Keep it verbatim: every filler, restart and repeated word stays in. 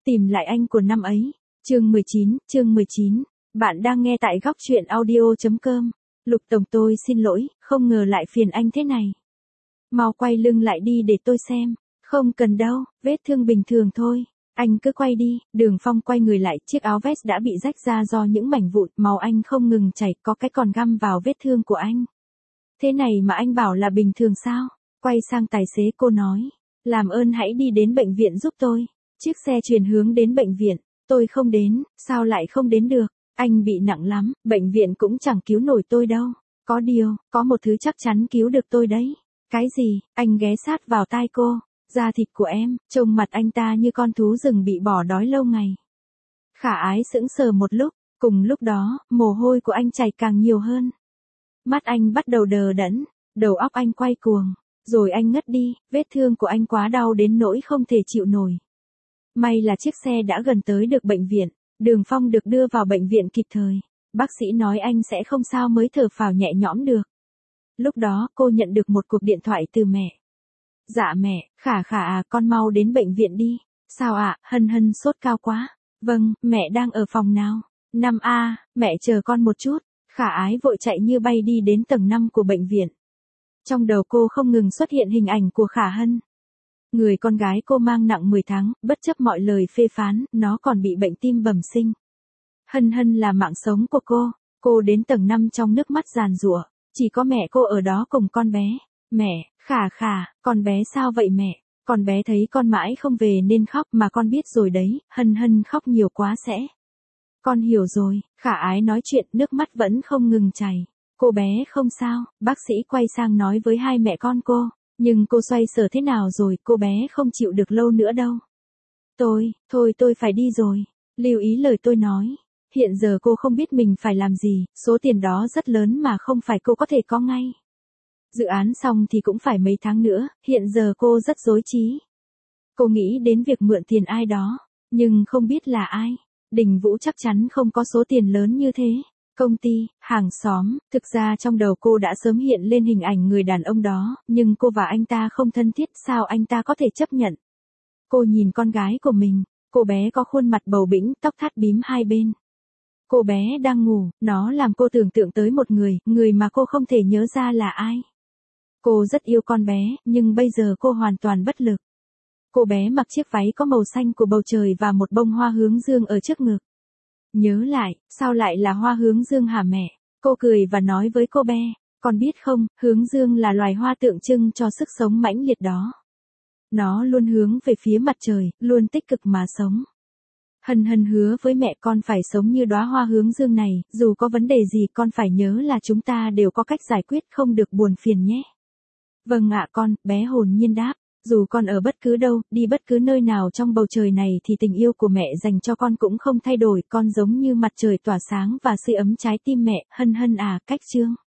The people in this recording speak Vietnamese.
Tìm lại anh của năm ấy. Chương mười chín, chương mười chín. Bạn đang nghe tại góc truyện audio chấm com. Lục tổng, tôi xin lỗi, không ngờ lại phiền anh thế này. Mau quay lưng lại đi để tôi xem. Không cần đâu, vết thương bình thường thôi. Anh cứ quay đi. Đường Phong quay người lại, chiếc áo vest đã bị rách ra do những mảnh vụn, máu anh không ngừng chảy, có cái còn găm vào vết thương của anh. Thế này mà anh bảo là bình thường sao? Quay sang tài xế cô nói, làm ơn hãy đi đến bệnh viện giúp tôi. Chiếc xe chuyển hướng đến bệnh viện. Tôi không đến, sao lại không đến được? Anh bị nặng lắm, bệnh viện cũng chẳng cứu nổi tôi đâu. Có điều, có một thứ chắc chắn cứu được tôi đấy. Cái gì? Anh ghé sát vào tai cô. Da thịt của em, trông mặt anh ta như con thú rừng bị bỏ đói lâu ngày. Khả Ái sững sờ một lúc, cùng lúc đó, mồ hôi của anh chảy càng nhiều hơn. Mắt anh bắt đầu đờ đẫn, đầu óc anh quay cuồng, rồi anh ngất đi, vết thương của anh quá đau đến nỗi không thể chịu nổi. May là chiếc xe đã gần tới được bệnh viện, Đường Phong được đưa vào bệnh viện kịp thời. Bác sĩ nói anh sẽ không sao mới thở phào nhẹ nhõm được. Lúc đó cô nhận được một cuộc điện thoại từ mẹ. Dạ mẹ, Khả Khả à, con mau đến bệnh viện đi. Sao ạ? À? Hân Hân sốt cao quá. Vâng, mẹ đang ở phòng nào? năm A, mẹ chờ con một chút. Khả Ái vội chạy như bay đi đến tầng năm của bệnh viện. Trong đầu cô không ngừng xuất hiện hình ảnh của Khả Hân. Người con gái cô mang nặng mười tháng, bất chấp mọi lời phê phán, nó còn bị bệnh tim bẩm sinh. Hân Hân là mạng sống của cô. Cô đến tầng năm trong nước mắt giàn giụa. Chỉ có mẹ cô ở đó cùng con bé. Mẹ, Khả Khả, con bé sao vậy mẹ? Con bé thấy con mãi không về nên khóc, mà con biết rồi đấy, Hân Hân khóc nhiều quá sẽ. Con hiểu rồi. Khả Ái nói chuyện, nước mắt vẫn không ngừng chảy. Cô bé không sao. Bác sĩ quay sang nói với hai mẹ con cô. Nhưng cô xoay sở thế nào rồi, cô bé không chịu được lâu nữa đâu. Tôi, thôi tôi phải đi rồi. Lưu ý lời tôi nói. Hiện giờ cô không biết mình phải làm gì, số tiền đó rất lớn mà không phải cô có thể có ngay. Dự án xong thì cũng phải mấy tháng nữa, hiện giờ cô rất rối trí. Cô nghĩ đến việc mượn tiền ai đó, nhưng không biết là ai. Đình Vũ chắc chắn không có số tiền lớn như thế. Công ty, hàng xóm, thực ra trong đầu cô đã sớm hiện lên hình ảnh người đàn ông đó, nhưng cô và anh ta không thân thiết, sao anh ta có thể chấp nhận. Cô nhìn con gái của mình, cô bé có khuôn mặt bầu bĩnh, tóc thắt bím hai bên. Cô bé đang ngủ, nó làm cô tưởng tượng tới một người, người mà cô không thể nhớ ra là ai. Cô rất yêu con bé, nhưng bây giờ cô hoàn toàn bất lực. Cô bé mặc chiếc váy có màu xanh của bầu trời và một bông hoa hướng dương ở trước ngực. Nhớ lại, sao lại là hoa hướng dương hả mẹ? Cô cười và nói với cô bé, con biết không, hướng dương là loài hoa tượng trưng cho sức sống mãnh liệt đó. Nó luôn hướng về phía mặt trời, luôn tích cực mà sống. Hân Hân hứa với mẹ con phải sống như đóa hoa hướng dương này, dù có vấn đề gì con phải nhớ là chúng ta đều có cách giải quyết, không được buồn phiền nhé. Vâng ạ con, bé hồn nhiên đáp. Dù con ở bất cứ đâu, đi bất cứ nơi nào trong bầu trời này thì tình yêu của mẹ dành cho con cũng không thay đổi, con giống như mặt trời tỏa sáng và sưởi ấm trái tim mẹ. Hân Hân à, cách chương.